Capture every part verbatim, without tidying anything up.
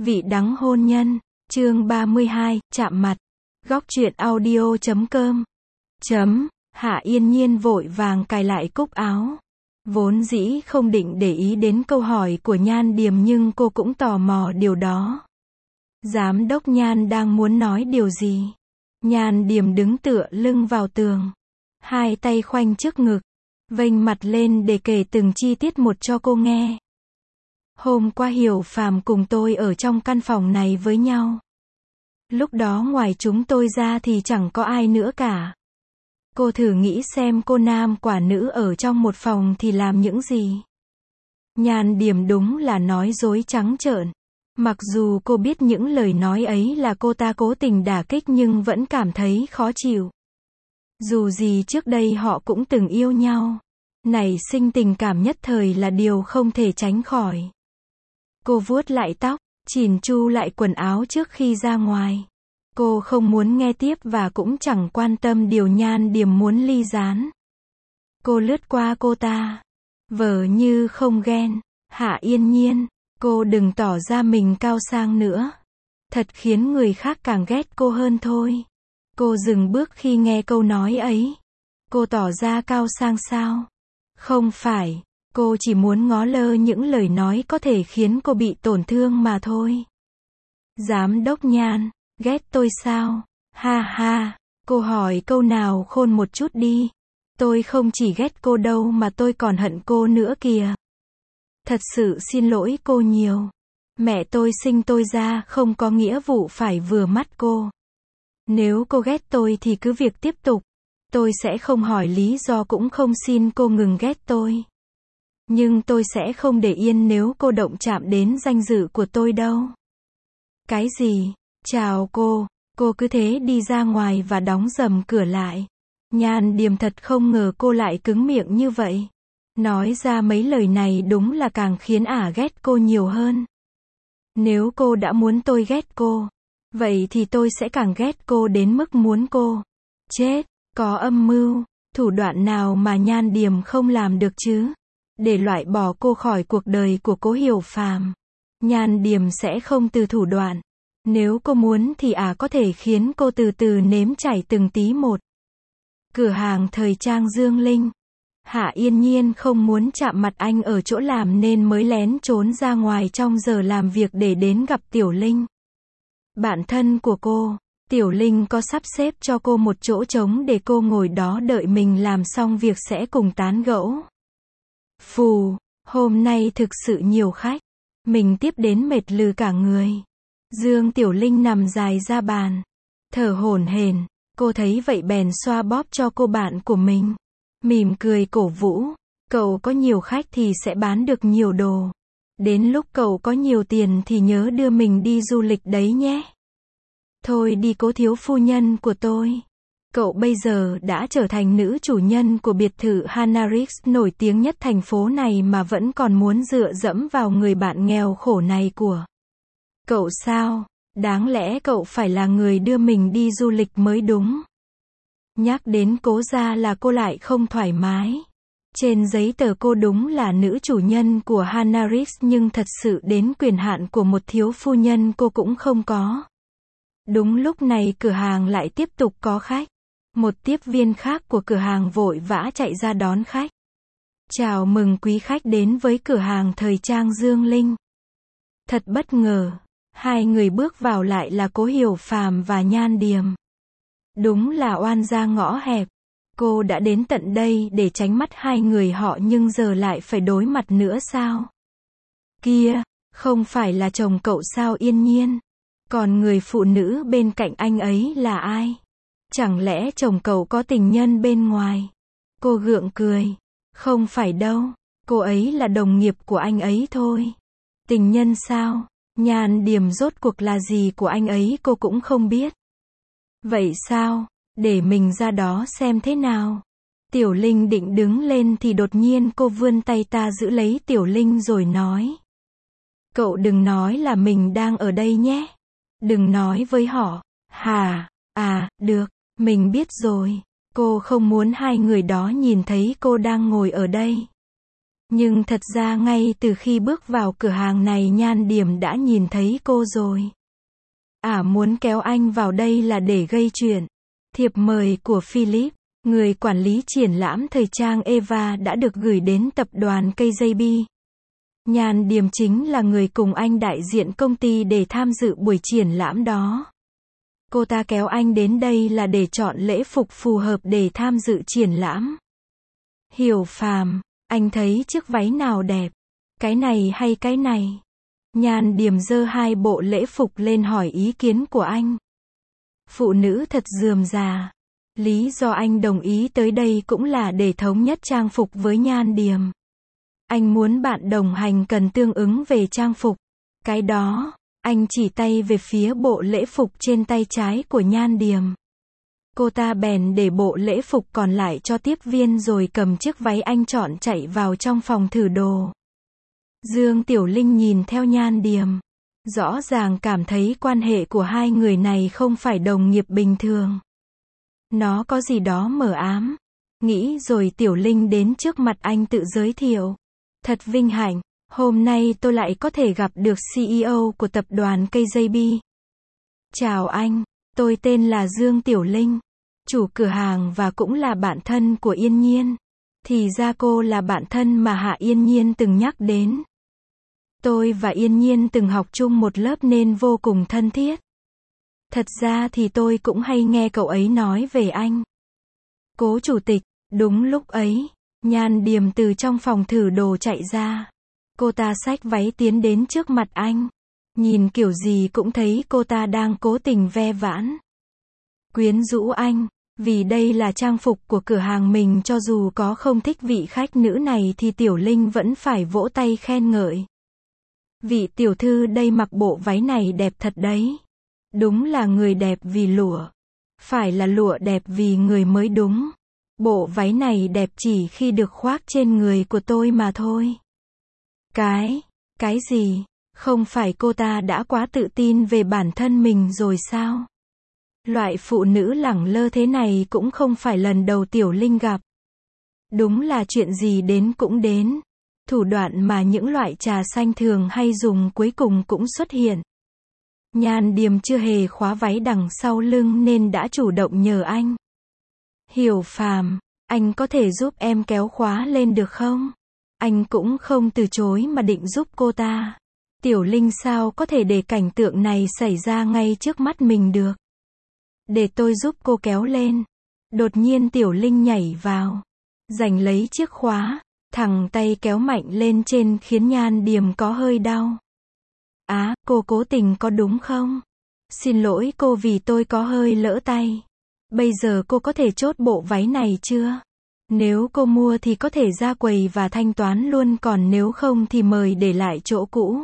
Vị đắng hôn nhân, chương ba mươi hai, chạm mặt. Góc truyện audio chấm com. Chấm, Hạ Yên Nhiên vội vàng cài lại cúc áo. Vốn dĩ không định để ý đến câu hỏi của Nhan Điềm nhưng cô cũng tò mò điều đó. Giám đốc Nhan đang muốn nói điều gì? Nhan Điềm đứng tựa lưng vào tường. Hai tay khoanh trước ngực. Vênh mặt lên để kể từng chi tiết một cho cô nghe. Hôm qua Hiểu Phàm cùng tôi ở trong căn phòng này với nhau. Lúc đó ngoài chúng tôi ra thì chẳng có ai nữa cả. Cô thử nghĩ xem cô nam quả nữ ở trong một phòng thì làm những gì? Nhan Điềm đúng là nói dối trắng trợn. Mặc dù cô biết những lời nói ấy là cô ta cố tình đả kích nhưng vẫn cảm thấy khó chịu. Dù gì trước đây họ cũng từng yêu nhau. Nảy sinh tình cảm nhất thời là điều không thể tránh khỏi. Cô vuốt lại tóc, chỉn chu lại quần áo trước khi ra ngoài. Cô không muốn nghe tiếp và cũng chẳng quan tâm điều Nhan Điềm muốn ly gián. Cô lướt qua cô ta. Vờ như không ghen. Hạ Yên Nhiên, cô đừng tỏ ra mình cao sang nữa. Thật khiến người khác càng ghét cô hơn thôi. Cô dừng bước khi nghe câu nói ấy. Cô tỏ ra cao sang sao? Không phải, cô chỉ muốn ngó lơ những lời nói có thể khiến cô bị tổn thương mà thôi. Giám đốc Nhan, ghét tôi sao? Ha ha, cô hỏi câu nào khôn một chút đi. Tôi không chỉ ghét cô đâu mà tôi còn hận cô nữa kìa. Thật sự xin lỗi cô nhiều. Mẹ tôi sinh tôi ra không có nghĩa vụ phải vừa mắt cô. Nếu cô ghét tôi thì cứ việc tiếp tục. Tôi sẽ không hỏi lý do cũng không xin cô ngừng ghét tôi. Nhưng tôi sẽ không để yên nếu cô động chạm đến danh dự của tôi đâu. Cái gì? Chào cô. Cô cứ thế đi ra ngoài và đóng rầm cửa lại. Nhan Điềm thật không ngờ cô lại cứng miệng như vậy. Nói ra mấy lời này đúng là càng khiến ả ghét cô nhiều hơn. Nếu cô đã muốn tôi ghét cô, vậy thì tôi sẽ càng ghét cô đến mức muốn cô chết. Có âm mưu, thủ đoạn nào mà Nhan Điềm không làm được chứ? Để loại bỏ cô khỏi cuộc đời của Cố Hiểu Phàm, Nhan Điềm sẽ không từ thủ đoạn. Nếu cô muốn thì ả à có thể khiến cô từ từ nếm trải từng tí một. Cửa hàng thời trang Dương Linh. Hạ Yên Nhiên không muốn chạm mặt anh ở chỗ làm nên mới lén trốn ra ngoài trong giờ làm việc để đến gặp Tiểu Linh. Bạn thân của cô. Tiểu Linh có sắp xếp cho cô một chỗ trống để cô ngồi đó đợi mình làm xong việc sẽ cùng tán gẫu. Phù, hôm nay thực sự nhiều khách. Mình tiếp đến mệt lừ cả người. Dương Tiểu Linh nằm dài ra bàn. Thở hổn hển. Cô thấy vậy bèn xoa bóp cho cô bạn của mình. Mỉm cười cổ vũ. Cậu có nhiều khách thì sẽ bán được nhiều đồ. Đến lúc cậu có nhiều tiền thì nhớ đưa mình đi du lịch đấy nhé. Thôi đi Cố thiếu phu nhân của tôi. Cậu bây giờ đã trở thành nữ chủ nhân của biệt thự Hanarix nổi tiếng nhất thành phố này mà vẫn còn muốn dựa dẫm vào người bạn nghèo khổ này của cậu sao? Đáng lẽ cậu phải là người đưa mình đi du lịch mới đúng. Nhắc đến Cố gia là cô lại không thoải mái. Trên giấy tờ cô đúng là nữ chủ nhân của Hanarix nhưng thật sự đến quyền hạn của một thiếu phu nhân cô cũng không có. Đúng lúc này cửa hàng lại tiếp tục có khách. Một tiếp viên khác của cửa hàng vội vã chạy ra đón khách. Chào mừng quý khách đến với cửa hàng thời trang Dương Linh. Thật bất ngờ, hai người bước vào lại là Cố Hiểu Phàm và Nhan Điềm. Đúng là oan gia ngõ hẹp. Cô đã đến tận đây để tránh mắt hai người họ nhưng giờ lại phải đối mặt nữa sao? Kia, không phải là chồng cậu sao Yên Nhiên? Còn người phụ nữ bên cạnh anh ấy là ai? Chẳng lẽ chồng cậu có tình nhân bên ngoài? Cô gượng cười. Không phải đâu. Cô ấy là đồng nghiệp của anh ấy thôi. Tình nhân sao? Nhan Điềm rốt cuộc là gì của anh ấy cô cũng không biết. Vậy sao? Để mình ra đó xem thế nào. Tiểu Linh định đứng lên thì đột nhiên cô vươn tay ta giữ lấy Tiểu Linh rồi nói. Cậu đừng nói là mình đang ở đây nhé. Đừng nói với họ. Hà, à, được, mình biết rồi. Cô không muốn hai người đó nhìn thấy cô đang ngồi ở đây. Nhưng thật ra ngay từ khi bước vào cửa hàng này Nhan Điểm đã nhìn thấy cô rồi. Ả à, muốn kéo anh vào đây là để gây chuyện. Thiệp mời của Philip, người quản lý triển lãm thời trang Eva đã được gửi đến tập đoàn ca giê bê. Nhan Điểm chính là người cùng anh đại diện công ty để tham dự buổi triển lãm đó. Cô ta kéo anh đến đây là để chọn lễ phục phù hợp để tham dự triển lãm. Hiểu Phàm, anh thấy chiếc váy nào đẹp? Cái này hay cái này? Nhan Điểm giơ hai bộ lễ phục lên hỏi ý kiến của anh. Phụ nữ thật rườm rà. Lý do anh đồng ý tới đây cũng là để thống nhất trang phục với Nhan Điểm. Anh muốn bạn đồng hành cần tương ứng về trang phục. Cái đó, anh chỉ tay về phía bộ lễ phục trên tay trái của Nhan Điểm. Cô ta bèn để bộ lễ phục còn lại cho tiếp viên rồi cầm chiếc váy anh chọn chạy vào trong phòng thử đồ. Dương Tiểu Linh nhìn theo Nhan Điểm. Rõ ràng cảm thấy quan hệ của hai người này không phải đồng nghiệp bình thường. Nó có gì đó mờ ám. Nghĩ rồi Tiểu Linh đến trước mặt anh tự giới thiệu. Thật vinh hạnh, hôm nay tôi lại có thể gặp được xê e ô của tập đoàn ca giê bê. Chào anh, tôi tên là Dương Tiểu Linh, chủ cửa hàng và cũng là bạn thân của Yên Nhiên. Thì ra cô là bạn thân mà Hạ Yên Nhiên từng nhắc đến. Tôi và Yên Nhiên từng học chung một lớp nên vô cùng thân thiết. Thật ra thì tôi cũng hay nghe cậu ấy nói về anh. Cố chủ tịch, đúng lúc ấy, Nhan Điểm từ trong phòng thử đồ chạy ra. Cô ta xách váy tiến đến trước mặt anh. Nhìn kiểu gì cũng thấy cô ta đang cố tình ve vãn. Quyến rũ anh, vì đây là trang phục của cửa hàng mình, cho dù có không thích vị khách nữ này thì Tiểu Linh vẫn phải vỗ tay khen ngợi. Vị tiểu thư đây mặc bộ váy này đẹp thật đấy. Đúng là người đẹp vì lụa. Phải là lụa đẹp vì người mới đúng. Bộ váy này đẹp chỉ khi được khoác trên người của tôi mà thôi. Cái, cái gì? Không phải cô ta đã quá tự tin về bản thân mình rồi sao? Loại phụ nữ lẳng lơ thế này cũng không phải lần đầu Tiểu Linh gặp. Đúng là chuyện gì đến cũng đến. Thủ đoạn mà những loại trà xanh thường hay dùng cuối cùng cũng xuất hiện. Nhan Điểm chưa hề khóa váy đằng sau lưng nên đã chủ động nhờ anh. Hiểu Phàm, anh có thể giúp em kéo khóa lên được không? Anh cũng không từ chối mà định giúp cô ta. Tiểu Linh sao có thể để cảnh tượng này xảy ra ngay trước mắt mình được. Để tôi giúp cô kéo lên. Đột nhiên Tiểu Linh nhảy vào, giành lấy chiếc khóa, thẳng tay kéo mạnh lên trên khiến Nhan Điểm có hơi đau. Á, à, cô cố tình có đúng không? Xin lỗi cô vì tôi có hơi lỡ tay. Bây giờ cô có thể chốt bộ váy này chưa? Nếu cô mua thì có thể ra quầy và thanh toán luôn, còn nếu không thì mời để lại chỗ cũ.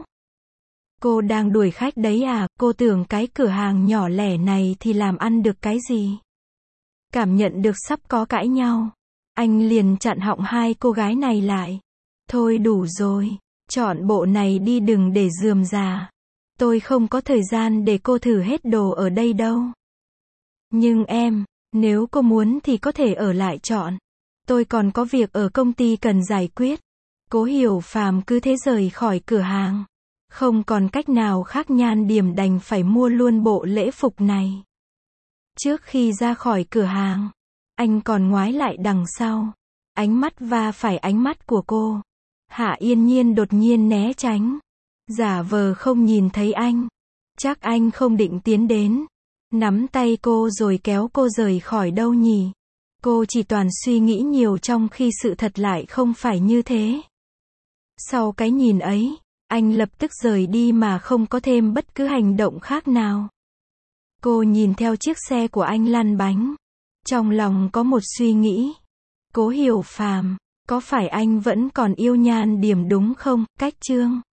Cô đang đuổi khách đấy à? Cô tưởng cái cửa hàng nhỏ lẻ này thì làm ăn được cái gì? Cảm nhận được sắp có cãi nhau, anh liền chặn họng hai cô gái này lại. Thôi đủ rồi, chọn bộ này đi, đừng để rườm rà. Tôi không có thời gian để cô thử hết đồ ở đây đâu. Nhưng em, nếu cô muốn thì có thể ở lại chọn. Tôi còn có việc ở công ty cần giải quyết. Cố Hiểu Phàm cứ thế rời khỏi cửa hàng. Không còn cách nào khác, Nhan Điểm đành phải mua luôn bộ lễ phục này. Trước khi ra khỏi cửa hàng, anh còn ngoái lại đằng sau. Ánh mắt va phải ánh mắt của cô. Hạ Yên Nhiên đột nhiên né tránh. Giả vờ không nhìn thấy anh. Chắc anh không định tiến đến. Nắm tay cô rồi kéo cô rời khỏi đâu nhỉ? Cô chỉ toàn suy nghĩ nhiều trong khi sự thật lại không phải như thế. Sau cái nhìn ấy, anh lập tức rời đi mà không có thêm bất cứ hành động khác nào. Cô nhìn theo chiếc xe của anh lăn bánh. Trong lòng có một suy nghĩ. Cố Hiểu Phàm, có phải anh vẫn còn yêu Nhan Điểm đúng không? Cách chương